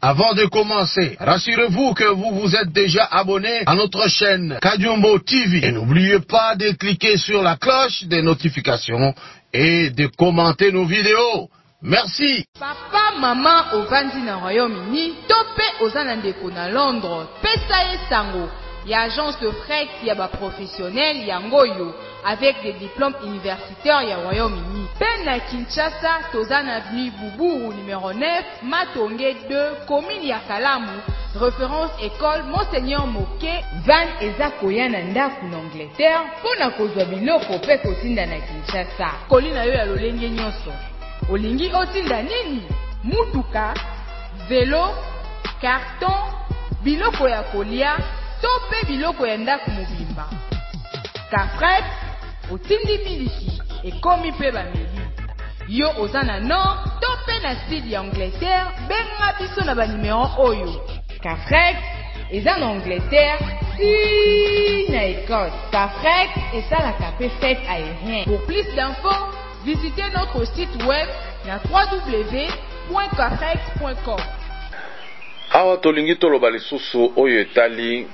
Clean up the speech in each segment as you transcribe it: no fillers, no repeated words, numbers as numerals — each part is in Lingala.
Avant de commencer, rassurez-vous que vous vous êtes déjà abonné à notre chaîne Kadiumbo TV. Et n'oubliez pas de cliquer sur la cloche des notifications et de commenter nos vidéos. Merci. Papa, maman, ovandi na Royaume-Uni, topé ozana ndeko na Londres, pesa ye sango. Y a agence de frais qui a professionnel yangoyo avec des diplômes universitaires ya Royaume-Uni. Ben na Kinshasa, tozana avenue Boubou numéro 9, Matonge 2, commune ya Kalamu, référence école Monseigneur Moké, van eza koya na ndaku na Angleterre, pona kozwa biloko pe kotinda na Kinshasa. Kolina yo ya lolenge nyonso. Olingi otinda nini? Mutuka, vélo, carton, biloko ya kolia, tope biloko ya ndaku mobimba. Kafret, otindi miliki, ekomi pe bameli. Yo ozana nord, tope na sud ya Angleterre, benga biso na ba numéro oyo. Kafret, eza na Angleterre, si na Écosse. Kafret, esalaka pe fête aérien. Pour plus d'infos, visitez notre site web na www.kafret.com. Awa tolingi toloba lisusu oyo etali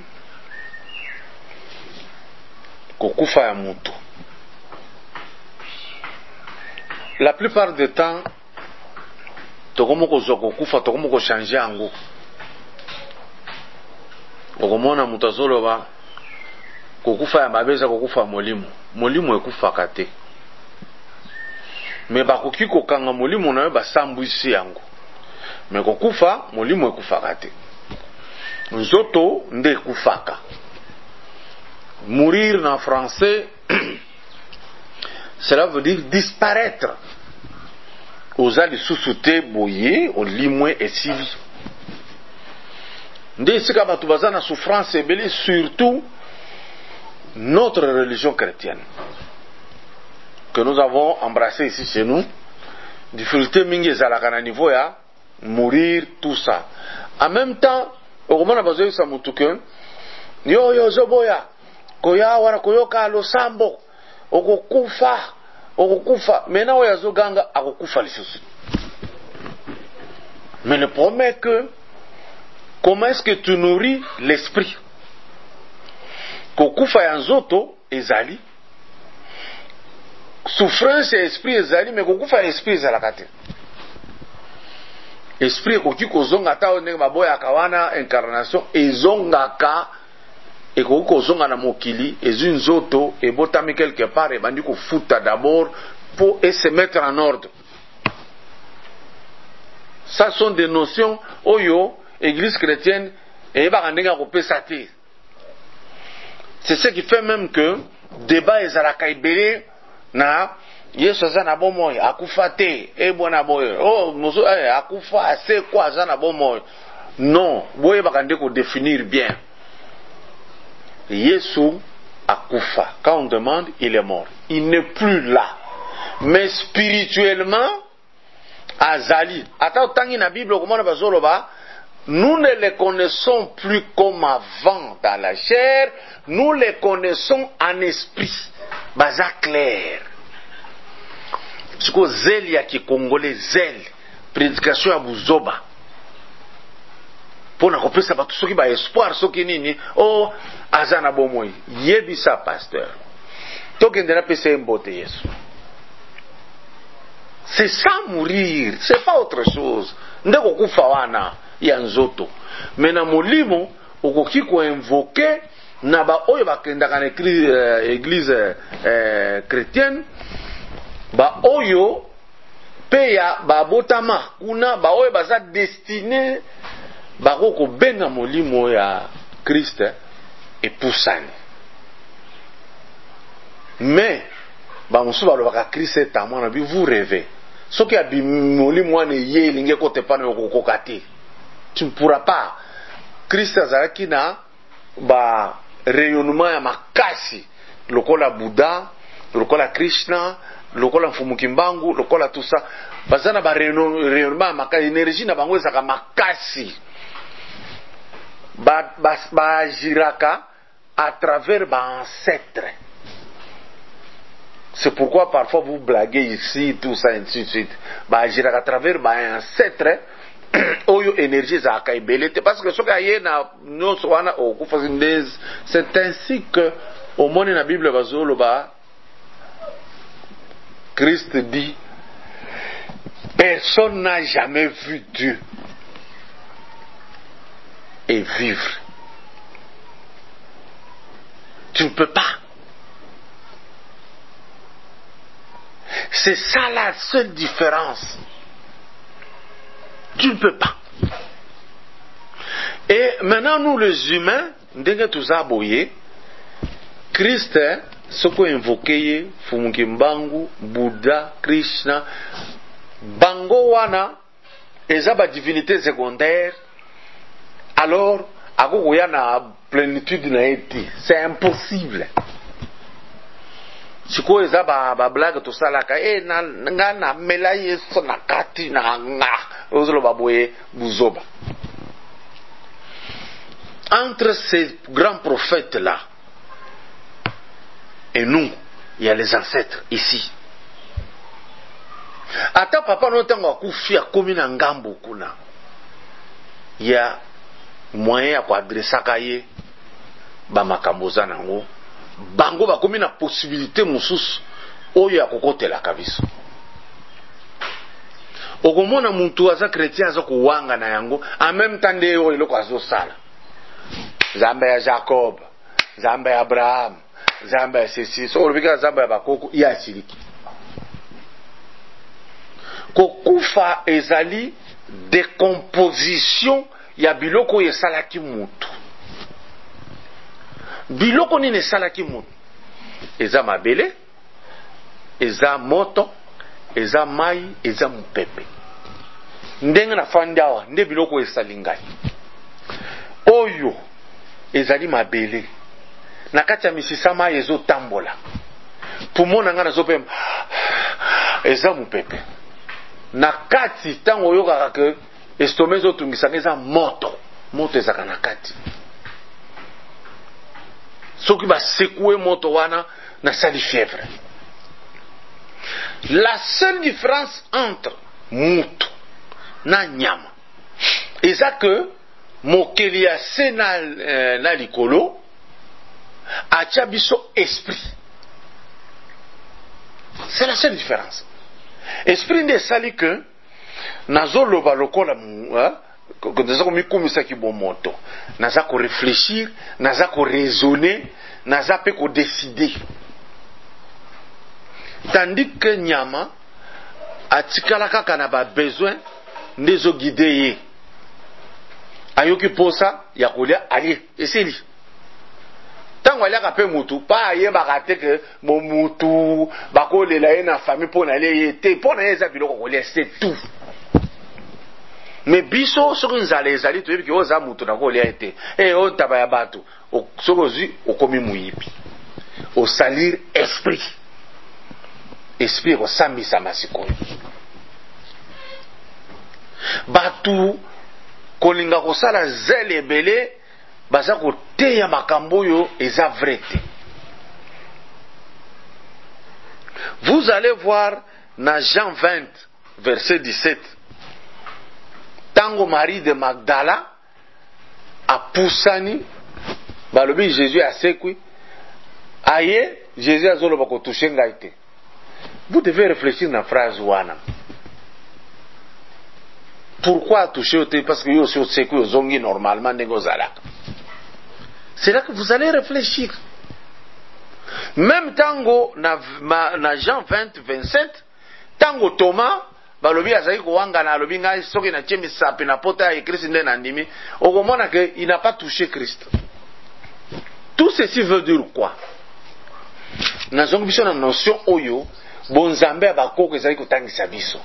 kokufa ya mutu. La plupart du temps tokomo kozwa kokufa tokomo ko changer yango. Okomona mutu azoloba kokufa ya mabeza kokufa molimo. Molimo ekufaka te. Me bakoki kokanga molimo na yo basambwisi yango. Me kokufa molimo ekufaka te. Nzoto nde ekufaka. Mourir en français cela veut dire disparaître. Oza lisusu te boye olimwe esili. Nde esika bato baza na souffrance ebele, surtout notre religion chrétienne que nous avons embrassé ici chez nous. Difficulté mingi ezalaka na niveau ya mourir, tout ça. En même temps, okomona bazoyi sa mutuke yo zoboya koya wana koyoka losambo okokufa mena oya zoganga akokufa lisusu. Mais le problème est que comment est-ce que tu nourris l'esprit? Kokufa ya nzoto ezali, souffrance ya esprit ezali, mais kokufa ya esprit ezalaka te. Esprit ekoki kozonga ta ndenge baboya kawana incarnation ezongaka ekoki kozonga na mokili ezwi nzoto ebotami quelque part ebandi kofuta d'abord pour se mettre en ordre. Ça sont des notions oyo église chrétienne eyebaka ndenge akopesa te. C'est ce qui fait même que débat ezalaka ebele na Yesu aza na bomoi akufa te ebona boyo oh mozo akufa c'est quoi aza na bomoi. Non, boye bakande ko définir bien. Yesu akufa. Quand on demande, il est mort. Il n'est plus là. Mais spirituellement azali. Ata otangi na Bible komona bazoloba, nous ne les connaissons plus comme avant dans la chair, nous les connaissons en esprit. Baza clair. Siko zeli ya kikongole zeli, prédication ya buzoba. Pona kopesa batu soki ba espoir soki nini, oh azana bomoi. Yebisa pasteur. Tokende na pesa mbote Yesu. C'est ça mourir, c'est pas autre chose. Ndeko kufa wana ya nzoto. Mais na molimo okoki ko invoquer na ba oyo bakendaka na église chrétienne ba oyo peya ba botama kuna ba oyo baza destiné bakoko benga molimo ya Christ epusani. Mais ba musu balobaka Christ est à moi na bi vous rêvez. Soki ya molimo wana ye linge kote pana okokoka te. Tu ne pourras pas. Christ azalaki na ba rayonnement ya makasi lokola Bouddha, lokola Krishna, lokola Mfumukimbangu, lokola tout ça. Bazana ba rayonnement ya makasi, énergie na bango ezaka makasi. Ba jiraka à travers ba ancêtres. C'est pourquoi parfois vous blaguez ici, tout ça, ainsi de suite. Ba jiraka à travers ba ancêtres oyo énergie ezalaka ebele te parce que soki aye na nyonso wana okufa ndezi. C'est ainsi que omoni na Bible bazoloba Christ dit personne n'a jamais vu Dieu et vivre. Tu ne peux pas. C'est ça la seule différence. Tu ne peux pas. Et maintenant, nous les humains, ndenge tuzaboye, Christ, ce qu'on invoqué, Fumukimbangu, Bouddha, Krishna, Bango wana, eza ba divinité secondaire, alors, ako ya na plénitude na eti. C'est impossible. Siko eza ba blague to salaka nga na mela yeso na kati na nga ozolo baboye buzoba. Entre ces grands prophètes là et nous, il y a les ancêtres ici. Ata papa no tango akufia komi na ngambo kuna. Il y a moyen ya koadresaka ye ba makambo za nango. Bango bakomi na possibilité mususu oyo ya kokotelaka biso. Okomona muntu aza chrétien aza kuwanga na yango en même temps nde oyo eloko azosala. Nzambe ya Jacob, Nzambe ya Abraham, Nzambe ya Sisi, so olobika Nzambe ya bakoko ya siliki. Kokufa ezali décomposition ya biloko esalaki mutu. Biloko nini esalaki mutu? Eza mabele, eza moto, eza mai, eza mupepe. Ndenge na fandi awa nde biloko esali ngai. Oyo ezali mabele. Na kati ya misisa mai ezotambola. Pumo na nga nazopema eza mupepe. Na kati tango oyokaka ke estomac ezotungisa eza moto. Moto ezaka na kati. Soki ba secouer moto wana na sali fièvre. La seule différence entre mutu na nyama eza que mokeli ya se na likolo atia biso esprit. C'est la seule différence. Esprit nde sali que nazoloba lokola naza komikumisa kibomoto, naza ko réfléchir, naza ko raisonner, naza pe ko décider. Tandis que nyama atikala kaka na ba besoin ndezo guider ye. Ayoki posa ya kolia ali eseli. Tango aliaka pe mutu pa ye bakate ke mo mutu bakolela ye na famille pona le ye te pona ye za biloko kolia c'est tout. Mais biso soki nzala ezali toyebi ki oza mutu na kolia ete o taba ya bato soki ozwi okomi muyibi osalir esprit ekosambisa masikoyo batu kolinga kosala zele ebele baza koteya makambo oyo eza vrai te. Vous allez voir na Jean 20 verset 17 tango Marie de Magdala apusani balobi Jésus asekwi aye Jésus azoloba kotouche ngai te. Vous devez réfléchir na phrase wana. Pourquoi toucher au thé? Parce que yo aussi osekwi ozongi normalement ndenge zalaka. C'est là que vous allez réfléchir. Même tango na Jean 20 27 tango Thomas balobi azali kowanga na alobi ngai soki na tiemi sapi na pota ya Christ nde na ndimi okomona que il n'a pas touché Christ. Tout ceci veut dire quoi? Nazongi biso na notion oyo bonzambe ya bakoko ezali kotangisa biso.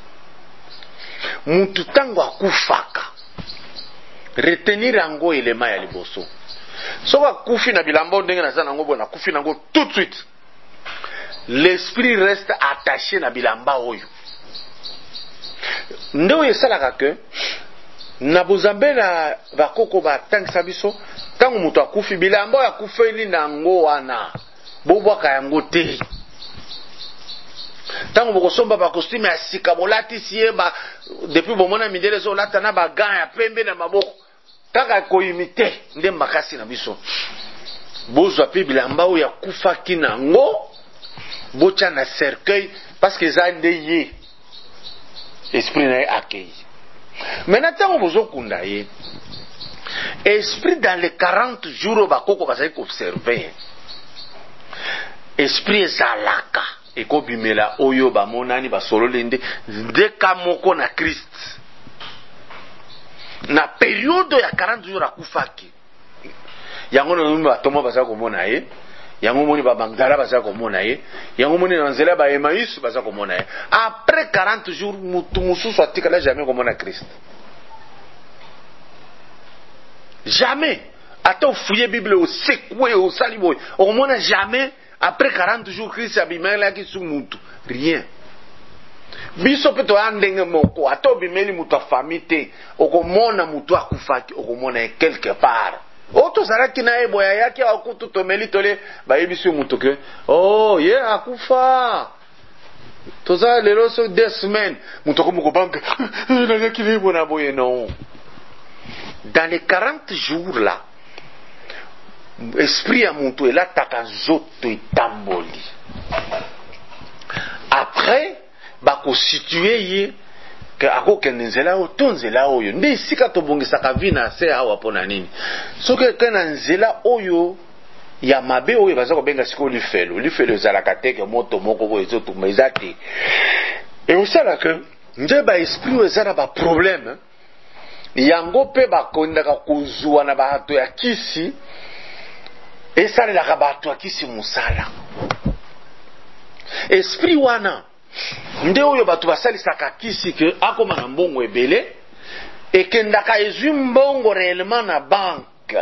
Mutu tango akufaka retenir yango elema ya liboso. Soka kufi na bilamba ndenge na zana ngo bona kufi nango tout de suite. L'esprit reste attaché na bilamba oyo. Ndo yesalaka ke na bozambe na bakoko batangisa biso tango mutu akufi bilamba ya kufeli nango wana bobwaka yango te. Tango bokosomba ba costume ya sika bolati siye ba depuis bomona mindele zo lata na ba gants ya pembe na maboko taka ko imite nde makasi na biso bozwa pe bilamba oyo ya kufaki nango bocha na cercueil parce que ça nde ye esprit na ye accueil. Maintenant tango bozokunda ye esprit dans les 40 jours bakoko bazali observer esprit ezalaka ekobimela oyo bamonani basololi ndeka moko na Christ na période ya 40 jours akufaki yango no batomo baza komona ye yango moni ba Magdala baza komona ye yango moni na nzela ba Emmaüs baza komona ye après 40 jours mutu mususu atikala jamais komona Christ jamais ata ofouiller Bible au secoué au saliboy au komona jamais après 40 jours Christ abimela ki su mutu rien biso pe to andenge moko ata obimeli mutu famille okomona mutu akufaki okomona quelque part oto zaraki na ebo ya yake akutu tomeli tole bayebiso mutu ke oh ye akufa toza lelo so 2 semaines mutu ko banque na yaki lebo na boye non dans les 40 jours là esprit ya mutu elataka nzoto etamboli après bakositue ye ke akokende nzela oyo to nzela oyo nde esika tobongisaka vi na se awa mpona nini soki eke na nzela oyo ya mabe oyo baza kobenga sikoyo lifelo ezalaka teke moto moko boyo ezotuma eza te eosalaka nde baesprit oyo eza na baproblème yango mpe bakondaka kozwa na bato ya kisi esalelaka bato ya kisi mosala esprit wana nde oyo bato basalisaka kisi ke akoma na mbongo ebele ekendaka ezwi mbongo réellement na banke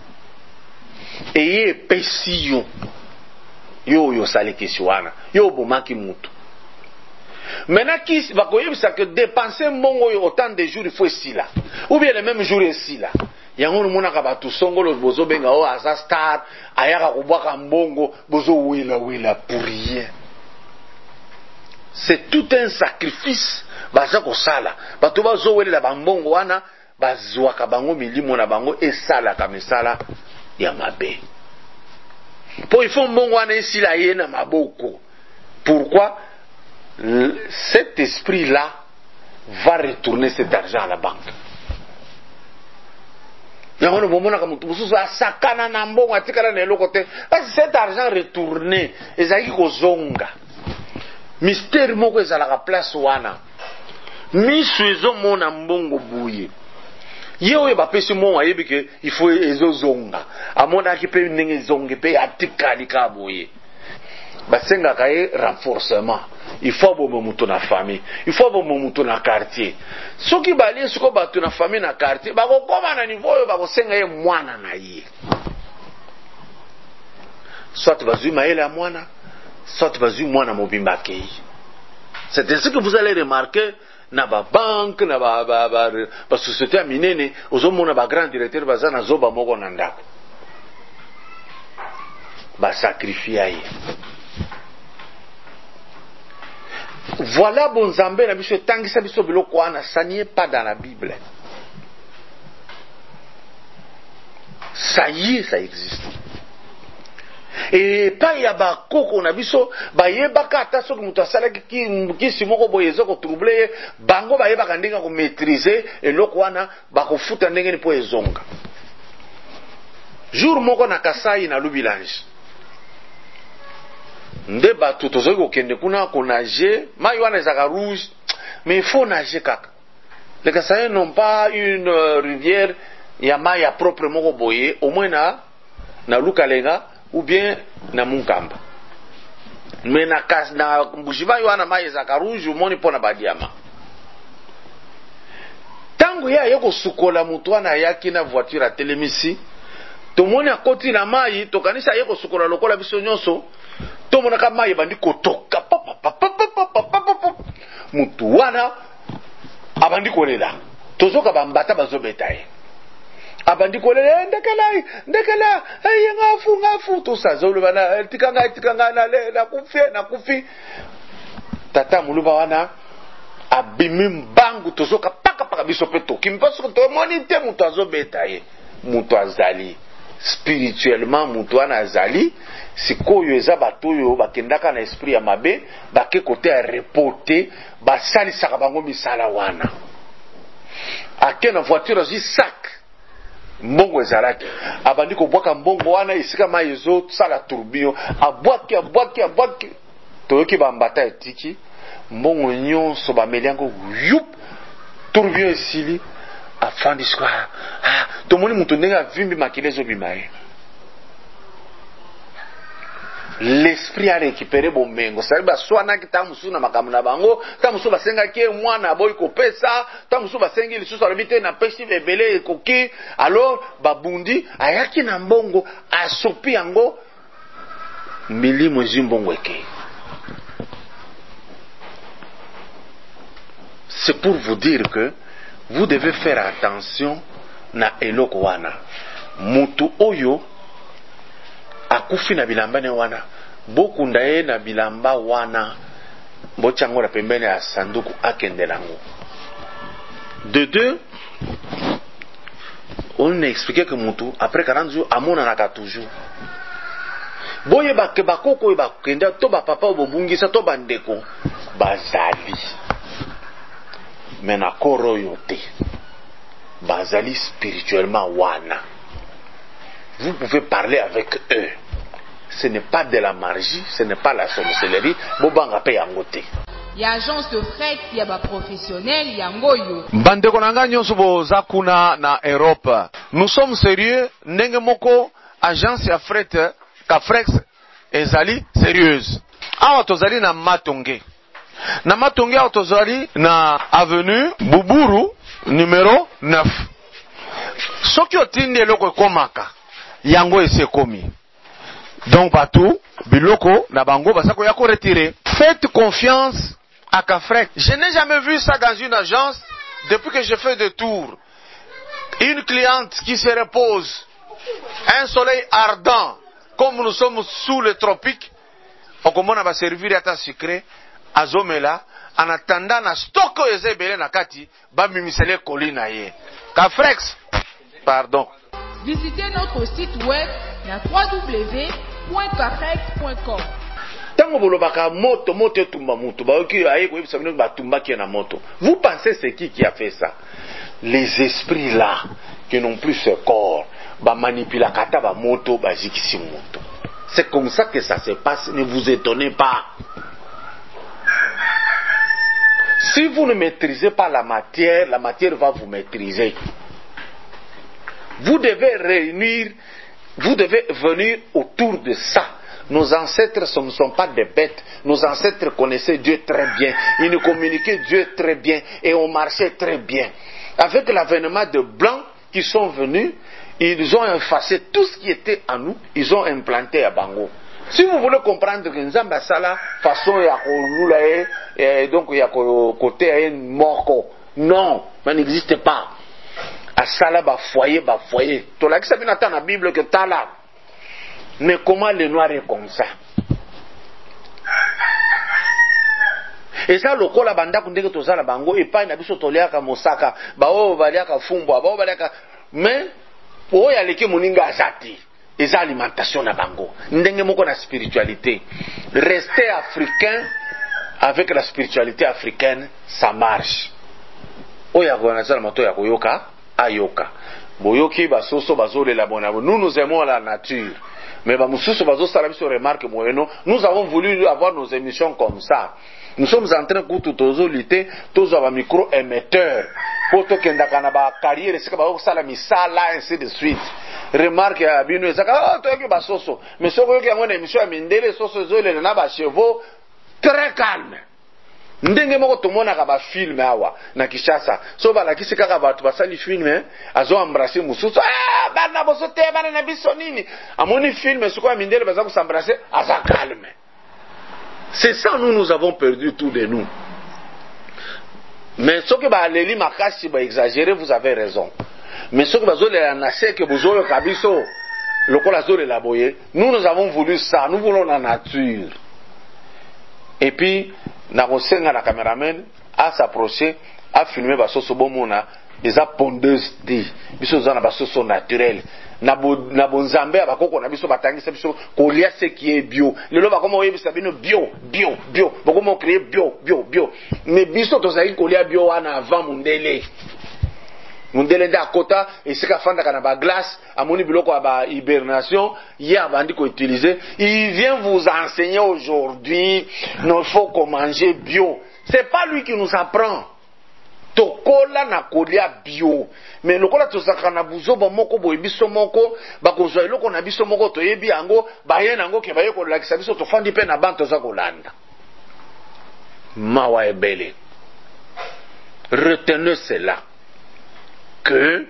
eye epesi yo oyo osali kisi wana yo obomaki mutu maintenant kisi bakoyebisa ke dépenser mbongo oyo autant de jours il faut esila ou bien le même jour esila yango nomonaka bato songolo bozobenga o aza star ayaka kobwaka mbongo bozowela pour rien. C'est tout un sacrifice baza kosala bato bazowelela bambongo wana bazwaka bango milimo na bango esalaka misala ya mabe po il faut mbongo wana esila ye na maboko. Pourquoi? Cet esprit là va retourner cet argent à la banque. Yango bomona ka mutu mususu asakana na mbongo atikala na eloko te parce que cet argent retourné ezaki kozonga mystère moko ezalaka place wana miso ezomona mbongo buye ye oyo bapesi mbongo ayebi ke il faut ezozonga amonaki mpe ndenge ezonge mpe atikali ka boye basengaka ye renforcement. Il faut bomo mutu na famille, il faut bomo mutu na quartier. Soki bali soko batu na famille na quartier bakokoma na niveau oyo bakosenga ye mwana na ye soit bazui maele ya mwana soit bazui mwana mobimba kei. C'est ainsi que vous allez remarquer na ba banque na ba société ya minene ozomona ba grand directeur baza na zoba moko na ndako ba sacrifier ye. Voilà bonzambe na biso tangisa biso biloko wana, ça n'y est pas dans la Bible. Ça y est, ça existe. Et pas ya ba koko na biso ba yebaka ata soki mutu asalaki kisi moko boye ezoko troubler bango ba yebaka ndenge ko maîtriser eloko wana ba kofuta ndenge ni po ezonga. Jour moko na Kasai na Lubilange nde bato tozoki kokende kuna konager mai wana ezaka rouge mais il faut nager kaka. Les Kasaïens n'ont pas une rivière ya mai ya propre moko boye au moins na Lukalenga ou bien na Munkamba. Mais na Mbujiba wana mai ezaka rouge omoni pona badiama. Tango ya yeko sukola mutu wana yaki na voiture atelemisi tomoni akoti na mai tokanisa yeko sukola lokola biso nyonso tomona ka mai bandi kotoka mutu wana abandi kolela tozoka bambata bazobeta ye abandi kolela ndekela ngafu to sazo bana tikanga na kufi tata muluba wana abimi mbangu tozoka paka biso pe toki mpaso tomoni te mutu azobeta ye mutu azali spirituellement mutu wana azali sikoyo eza bato oyo bakendaka na esprit ya mabe bake kote ya reporte basalisaka bango misala wana ake na voiture azwi sac mbongo ezalaki abandi kobwaka mbongo wana esika mai ezosala tourbillon abwaki toyoki bambata etiki mbongo nyonso bameli yango yup tourbillon esili afandi sikoyo tomoni mutu ndenge avimbi makili ezobima ye l'esprit a récupéré bomengo sali baswanaki ta mosusu na makambo na bango ta mosusu basengaki ye mwana aboyi kopesa ta mosusu basengi lisusu alobi te napesi ebele ekoki alors babundi ayaki na mbongo asopi yango milimo ezwi mbongo ekei. C'est pour vous dire que vous devez faire attention na eloko wana mutu oyo akufi na bilamba ne wana bokunda ye na bilamba wana bochango na pembeni ya sanduku akende nango. De deux, on a expliqué que mutu après 40 jours amona naka toujours boye bakke bakoko oyo bakenda to bapapa oyo bobungisa to bandeko bazali mena koro oyo te bazali spirituellement wana. Vous pouvez parler avec eux. Ce n'est pas de la magie, ce n'est pas la sorcellerie. Bobanga pe yango te. Ya agence de fret ya ba professionnel yango yo. Bandeko nanga nyonso boza kuna na Europe. Nous sommes sérieux ndenge moko agence ya fret ka Frex ezali sérieuse. Awa tozali na Matonge. Na Matonge awa tozali na avenue Buburu numéro 9. Soki otindi eloko ekomaka yango esekomi. Donc partout biloko na bango basako ya ko retirer. Faites confiance à Cafrec. Je n'ai jamais vu ça dans une agence depuis que je fais des tours. Une cliente qui se repose, un soleil ardent, comme nous sommes sous le tropique, on va servir à ta sucré, azomela, en attendant na stock ezebele na kati, ba mimisele kolina ye. Cafrex, pardon. Visitez notre site web na www.cafrex.com. Tango bolobaka moto tumba mutu baoki aye ko yebisa bino batumbaki na moto. Vous pensez c'est qui a fait ça? Les esprits là qui n'ont plus ce corps, ba manipula kata ba moto ba jikisi moto. C'est comme ça que ça se passe, ne vous étonnez pas. Si vous ne maîtrisez pas la matière va vous maîtriser. Vous devez venir autour de ça. Nos ancêtres ne sont pas des bêtes. Nos ancêtres connaissaient Dieu très bien. Ils nous communiquaient Dieu très bien. Et on marchait très bien. Avec l'avènement de Blancs qui sont venus, ils ont effacé tout ce qui était à nous. Ils ont implanté à Bango. Si vous voulez comprendre que Nzamba Sala, façon ya donc il y a côté morco. Non, ça n'existe pas. Asala ba foyer. To la kisa bina ta na Bible que tala. Mais comment le noir est comme ça? Et ça le kola banda kundeke to sala bango et pas na biso toliaka mosaka ba o baliaka fumbo ba o baliaka mais o ya leke moninga azati. Et ça alimentation na bango. Ndenge moko na spiritualité. Rester africain avec la spiritualité africaine, ça marche. Oya kona sala mato ya koyoka ayoka. Boyoki basoso bazolela bonabo. Nous aimons la nature. Mais bamususu bazo sala biso remarque moyeno, nous avons voulu avoir nos émissions comme ça. Nous sommes en train de tozo lutter, tozo ba micro émetteur. Poto kenda kana ba carrière sika ba sala misala ainsi de suite. Remarque ya bino ezaka to yoki basoso. Mais soko yoki yango na émission ya mindele soso zolela na ba chevaux très calme. Ndenge moko tomonaka ba film awa na Kishasa so balakisi kaka bato basali film azo embrasser mususu bana boso te bana na biso nini amoni film soko ya mindele baza ko s'embrasser aza calme. C'est ça nous avons perdu tout de nous. Mais ce que ba leli makasi ba exagérer, vous avez raison. Mais ce que bazo le nase que bozo kabiso lokola zo le laboyer, nous avons voulu ça, nous voulons la nature. Et puis na kosenga na cameraman à s'approcher à filmer basoso bomona eza pondeuse di biso za na basoso naturel na bonzambe abakoko na biso batangisa biso kolia ce qui est bio lelo bakoma oyebisa bino bio bakoma créer bio mais biso tozali kolia bio wana avant mundele nde akota esika fanda kana ba glace amoni biloko ba hibernation hier abandi ko utiliser. Il vient vous enseigner aujourd'hui il faut qu'on manger bio. C'est pas lui qui nous apprend. Tokola na kolia bio. Mais lokola tozaka na buzoba moko boye biso moko bakozwa eloko na biso moko toyebi yango baye nango ke baye ko lakisa biso tofandi pe na bantu za kolanda. Mawa ebele. Retenez cela. Que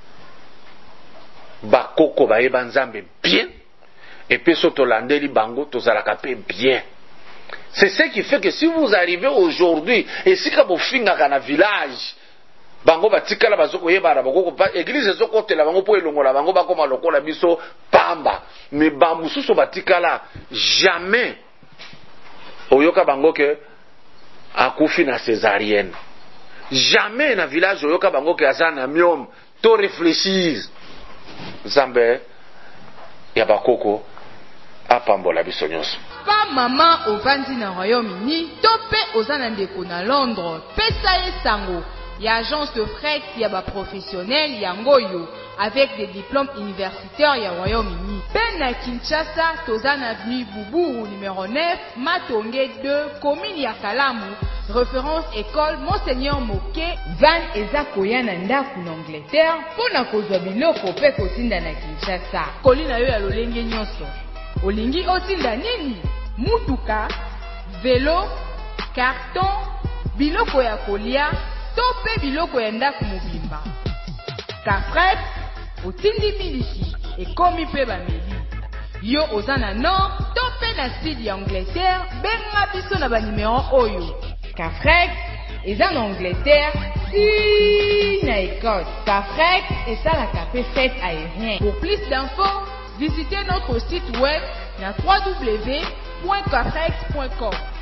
bakoko baye banzambe bien et puis soto landeli bango tozalaka pe bien. C'est ce qui fait que si vous arrivez aujourd'hui et si ka bofinga kana village bango batikala bazoko yebara bakoko église ezokotela bango po elongola bango bakoma lokola biso pamba mais bamususu batikala jamais oyoka bango ke akufi na césarienne. Jamais na village oyoka bango ke azana myom to réfléchir zambe ya bakoko apambola biso nyonso. Pa mama ovandi na Royaume-Uni to pe ozana ndeko na Londres pesa ye sango ya agence de fret ya ba professionnel ya ngoyo avec des diplômes universitaires ya Royaume-Uni. Pe na Kinshasa tozana avenue Boubou numéro 9 Matonge 2 commune ya Kalamu. Référence école Monseigneur Moké van eza koya na ndaku na Angleterre pona kozwa biloko pe kotinda na Kinshasa. Kolina yo ya lolenge nyonso. Olingi otinda nini? Mutuka, vélo, carton, biloko ya kolia, to pe biloko ya ndaku mobimba. Kafret, otindi miliki, ekomi pe bameli. Yo ozana nord, to pe na sud ya Angleterre, benga biso na ba numéro oyo. Kafret, eza na Angleterre, si na Écosse. Kafret, esalaka pe fête aérien. Pour plus d'infos, visitez notre site web na www.kafret.com.